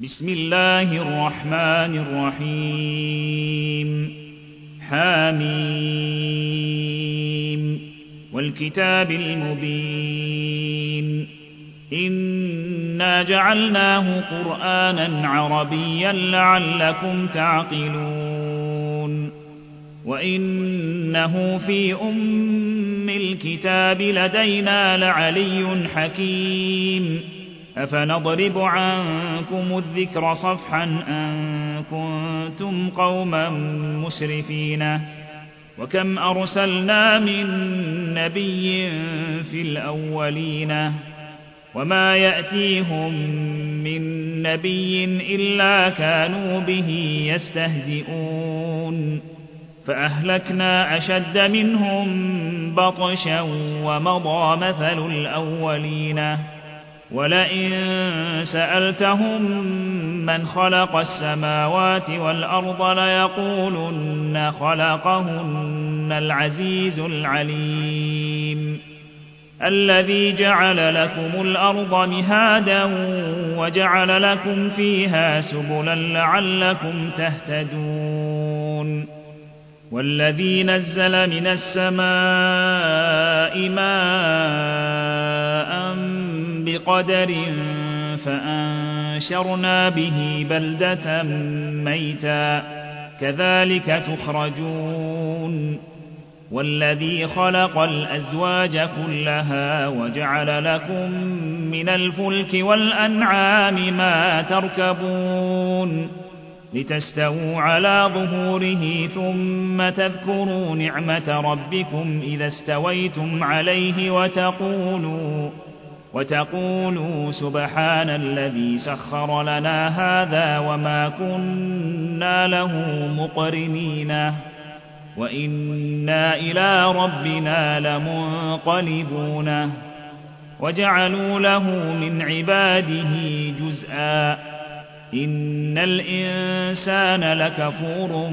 بسم الله الرحمن الرحيم حميم والكتاب المبين إنا جعلناه قرآنا عربيا لعلكم تعقلون وإنه في أم الكتاب لدينا لعلي حكيم أفنضرب عنكم الذكر صفحا أن كنتم قوما مسرفين وكم أرسلنا من نبي في الأولين وما يأتيهم من نبي إلا كانوا به يستهزئون فأهلكنا أشد منهم بطشا ومضى مثل الأولين ولئن سألتهم من خلق السماوات والأرض ليقولن خلقهن العزيز العليم الذي جعل لكم الأرض مهادا وجعل لكم فيها سبلا لعلكم تهتدون والذي نزل من السماء ماء بقدر فأنشرنا به بلدة ميتا كذلك تخرجون والذي خلق الأزواج كلها وجعل لكم من الفلك والأنعام ما تركبون لتستووا على ظهوره ثم تذكروا نعمة ربكم إذا استويتم عليه وتقولوا سبحان الذي سخر لنا هذا وما كنا له مقرنين وإنا إلى ربنا لمنقلبون وجعلوا له من عباده جزءا إن الإنسان لكفور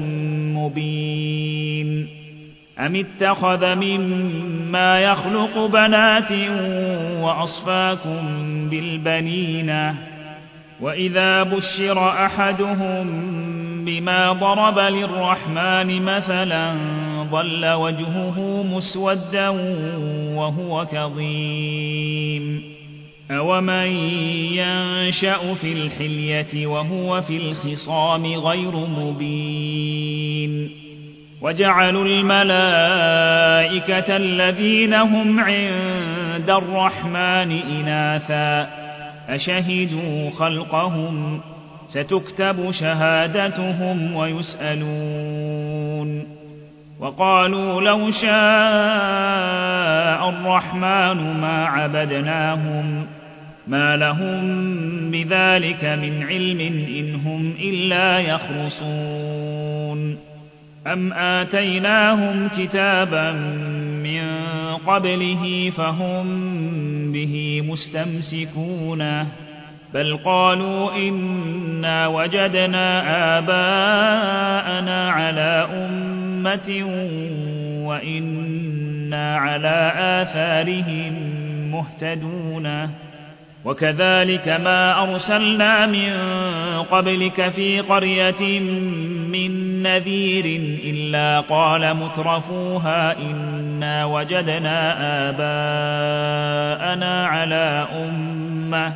مبين أم اتخذ مما يخلق بنات وأصفاكم بالبنين وإذا بشر أحدهم بما ضرب للرحمن مثلا ظل وجهه مسودا وهو كظيم أومن ينشأ في الحلية وهو في الخصام غير مبين وجعلوا الملائكة الذين هم عند الرحمن إناثا أشهدوا خلقهم ستكتب شهادتهم ويسألون وقالوا لو شاء الرحمن ما عبدناهم ما لهم بذلك من علم إن هم إلا يخرصون أم آتيناهم كتابا من قبله فهم به مستمسكون بل قالوا إنا وجدنا آباءنا على أمة وإنا على آثارهم مهتدون وكذلك ما أرسلنا من قبلك في قرية من نذير إلا قال مترفوها إنا وجدنا آباءنا على أمة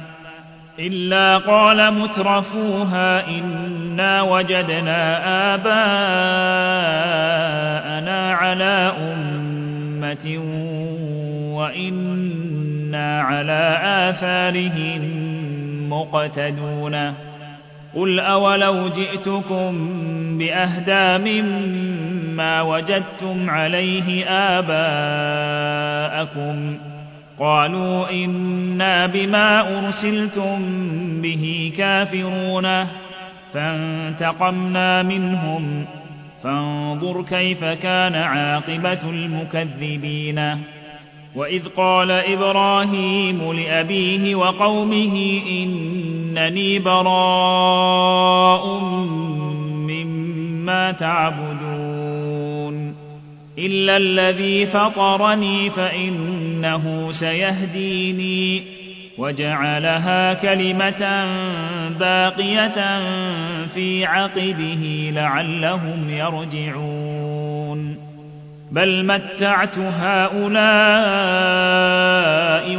وإنا على آثارهم مقتدون قل أولو جئتكم بأهدى مما وجدتم عليه آباءكم قالوا إنا بما أرسلتم به كافرون فانتقمنا منهم فانظر كيف كان عاقبة المكذبين وإذ قال إبراهيم لأبيه وقومه إنني براء مما تعبدون إلا الذي فطرني فإنه سيهديني وجعلها كلمة باقية في عقبه لعلهم يرجعون بل متعت هؤلاء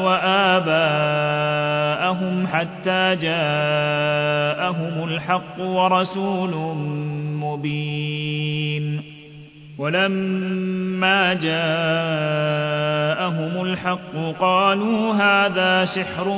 وآباءهم حتى جاءهم الحق ورسول مبين ولما جاءهم الحق قالوا هذا سحر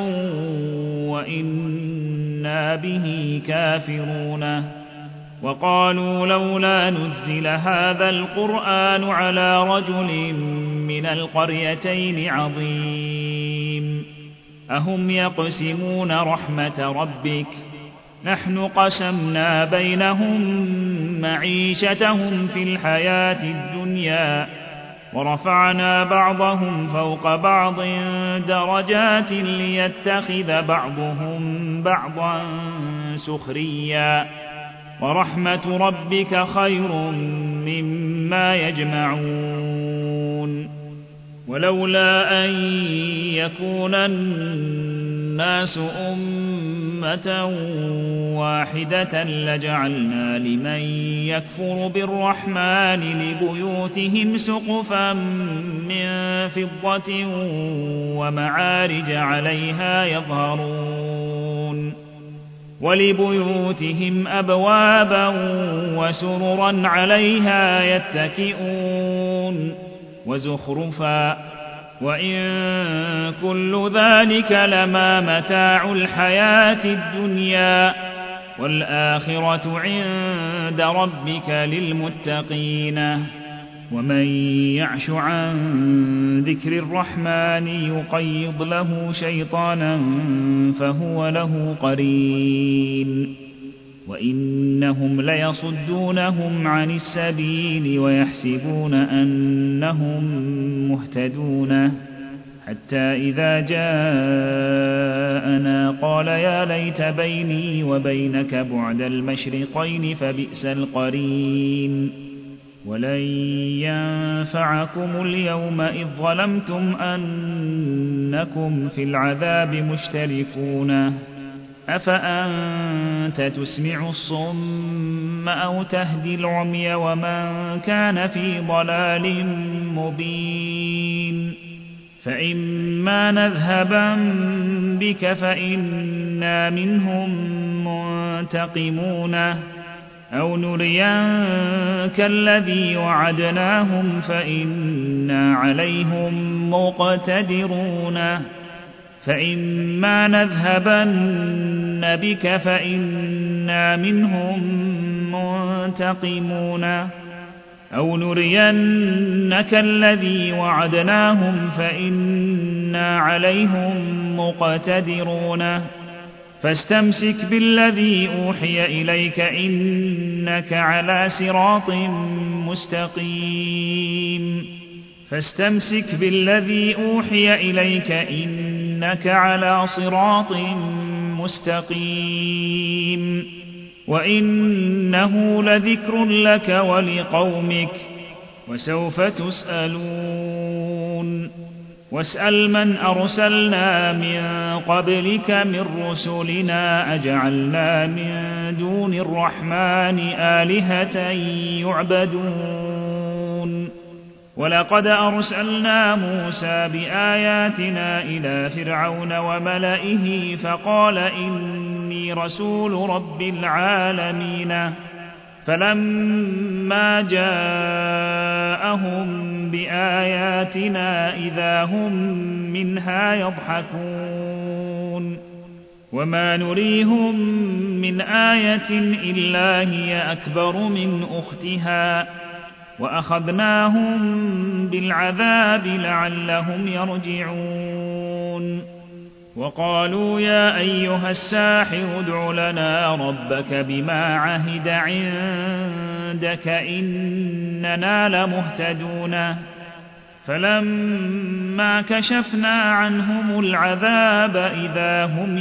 وإنا به كافرون وقالوا لولا نزل هذا القرآن على رجل من القريتين عظيم أهم يقسمون رحمة ربك نحن قسمنا بينهم معيشتهم في الحياة الدنيا ورفعنا بعضهم فوق بعض درجات ليتخذ بعضهم بعضا سخريا ورحمة ربك خير مما يجمعون ولولا أن يكون الناس أمة واحدة لجعلنا لمن يكفر بالرحمن لبيوتهم سقفا من فضة ومعارج عليها يظهرون ولبيوتهم أبوابا وسررا عليها يتكئون وزخرفا وإن كل ذلك لما متاع الحياة الدنيا والآخرة عند ربك للمتقين ومن يعش عن ذكر الرحمن يقيض له شيطانا فهو له قرين وإنهم ليصدونهم عن السبيل ويحسبون أنهم مهتدون حتى إذا جاءنا قال يا ليت بيني وبينك بعد المشرقين فبئس القرين ولن ينفعكم اليوم إذ ظلمتم أنكم في العذاب مشتركون أفأنت تسمع الصم أو تهدي العمي ومن كان في ضلال مبين فإما نذهبا بك فإنا منهم منتقمون أو نرينك الذي وعدناهم فإنا عليهم مقتدرون فإما نذهبن بك فإنا منهم منتقمون أو نرينك الذي وعدناهم فإنا عليهم مقتدرون فاستمسك بالذي أوحي إليك إنك على صراط مستقيم فاستمسك بالذي أوحي إليك إنك على صراط مستقيم وإنه لذكر لك ولقومك وسوف تسألون واسأل من أرسلنا من قبلك من رسلنا أجعلنا من دون الرحمن آلهة يعبدون ولقد أرسلنا موسى بآياتنا إلى فرعون وملئه فقال إني رسول رب العالمين فلما جاءهم بآياتنا إذا هم منها يضحكون وما نريهم من آية إلا هي أكبر من أختها وأخذناهم بالعذاب لعلهم يرجعون وقالوا يا أيها الساحر ادع لنا ربك بما عهد عندك إننا لمهتدون فلما كشفنا عنهم العذاب إذا هم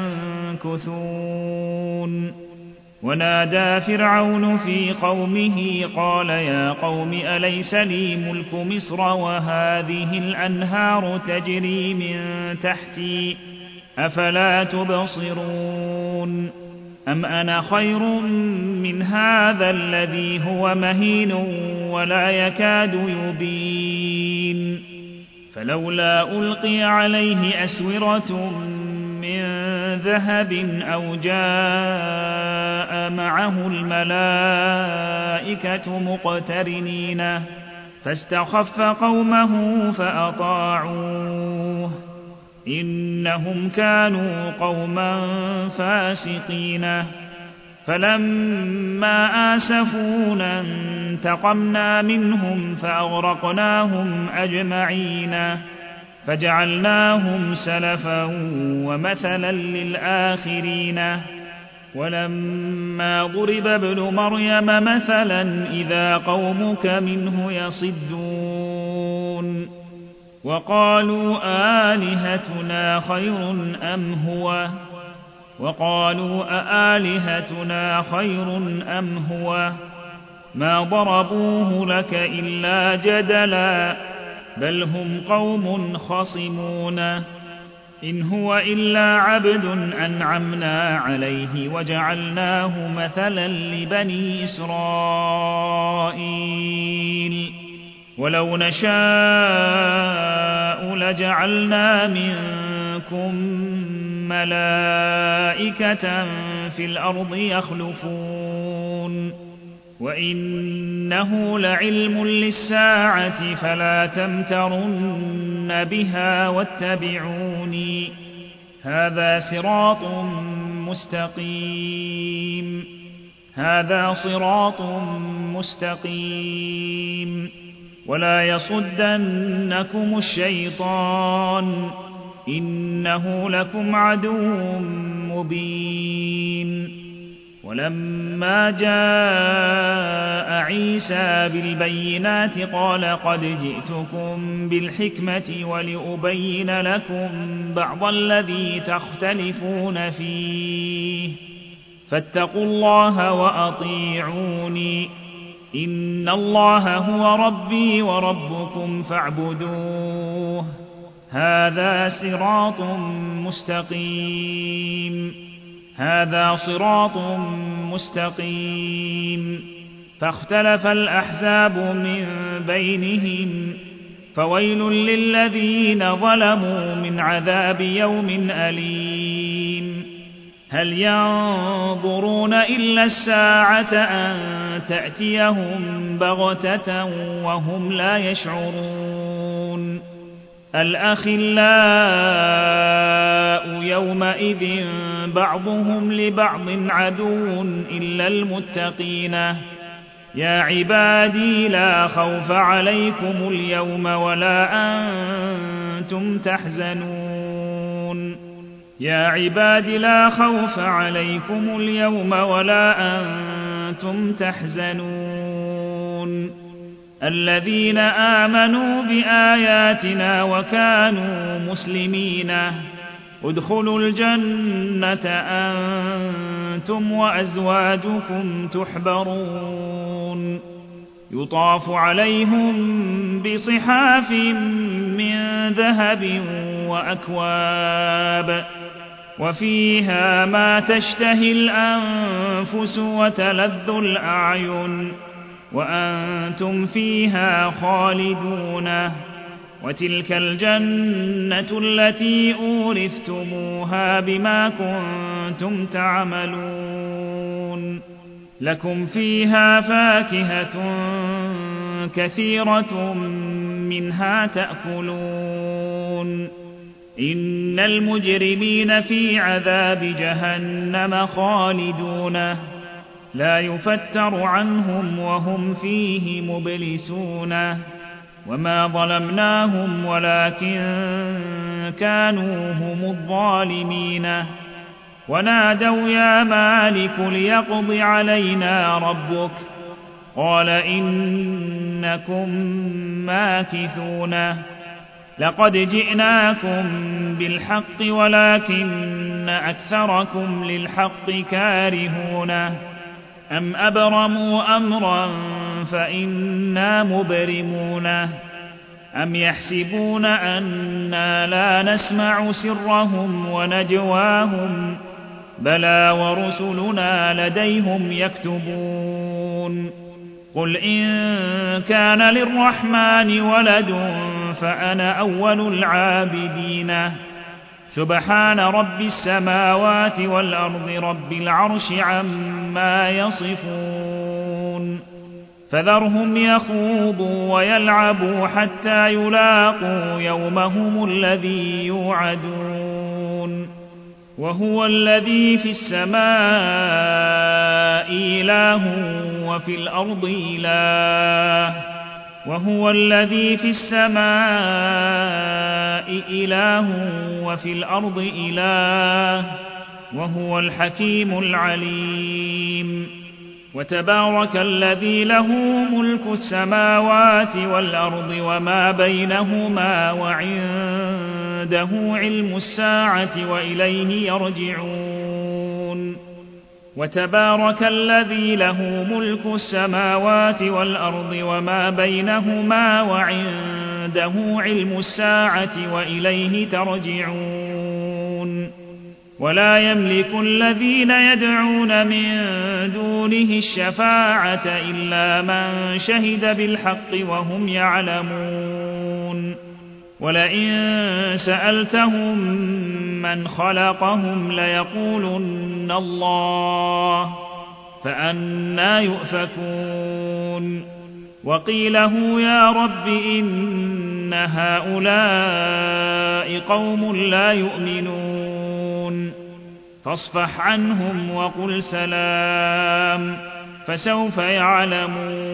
ينكثون ونادى فرعون في قومه قال يا قوم أليس لي ملك مصر وهذه الأنهار تجري من تحتي أفلا تبصرون أم أنا خير من هذا الذي هو مهين ولا يكاد يبين فلولا ألقي عليه أسورة من ذهب أو جاء معه الملائكة مقترنين فاستخف قومه فأطاعوه إنهم كانوا قوما فاسقين فلما آسفونا انتقمنا منهم فأغرقناهم أجمعين فجعلناهم سلفا ومثلا للآخرين ولما ضرب ابن مريم مثلا إذا قومك منه يصدون وقالوا آلهتنا خير أم هو ما ضربوه لك إلا جدلا بل هم قوم خصمون إن هو إلا عبد أنعمنا عليه وجعلناه مثلا لبني إسرائيل ولو نشاء لجعلنا منكم ملائكة في الأرض يخلفون وإنه لعلم للساعة فلا تمترن بها واتبعوني هذا صراط مستقيم ولا يصدنكم الشيطان إنه لكم عدو مبين ولما جاء عيسى بالبينات قال قد جئتكم بالحكمة ولأبين لكم بعض الذي تختلفون فيه فاتقوا الله وأطيعوني إن الله هو ربي وربكم فاعبدوه هذا صراط مستقيم فاختلف الأحزاب من بينهم فويل للذين ظلموا من عذاب يوم أليم هل ينظرون إلا الساعة أن تأتيهم بغتة وهم لا يشعرون الأخلاء يومئذ بعضهم لبعض عدو إلا المتقين يا عبادي لا خوف عليكم اليوم ولا أنتم تحزنون الذين آمنوا بآياتنا وكانوا مسلمين ادخلوا الجنة أنتم وأزواجكم تحبرون يطاف عليهم بصحاف من ذهب وأكواب وفيها ما تشتهي الأنفس وتلذ الأعين وأنتم فيها خالدون وتلك الجنة التي أورثتموها بما كنتم تعملون لكم فيها فاكهة كثيرة منها تأكلون إن المجرمين في عذاب جهنم خالدون لا يفتر عنهم وهم فيه مبلسون وما ظلمناهم ولكن كانوا هم الظالمين ونادوا يا مالك ليقض علينا ربك قال إنكم ماكثون لقد جئناكم بالحق ولكن أكثركم للحق كارهون أم أبرموا أمرا فإنا مبرمون أم يحسبون أنا لا نسمع سرهم ونجواهم بلى ورسلنا لديهم يكتبون قل إن كان للرحمن ولد فأنا أول العابدين سبحان رب السماوات والأرض رب العرش عما يصفون فذرهم يخوضوا ويلعبوا حتى يلاقوا يومهم الذي يوعدون وهو الذي في السماء إله وفي الأرض إله وهو الذي في السماء إله وفي الأرض إله وهو الحكيم العليم وتبارك الذي له ملك السماوات والأرض وما بينهما وعنده علم الساعة وإليه يرجعون وتبارك الذي له ملك السماوات والأرض وما بينهما وعنده علم الساعة وإليه ترجعون ولا يملك الذين يدعون من دونه الشفاعة إلا من شهد بالحق وهم يعلمون ولئن سألتهم من خلقهم ليقولن الله فأنى يؤفكون وقيله يا رب إن هؤلاء قوم لا يؤمنون فاصفح عنهم وقل سلام فسوف يعلمون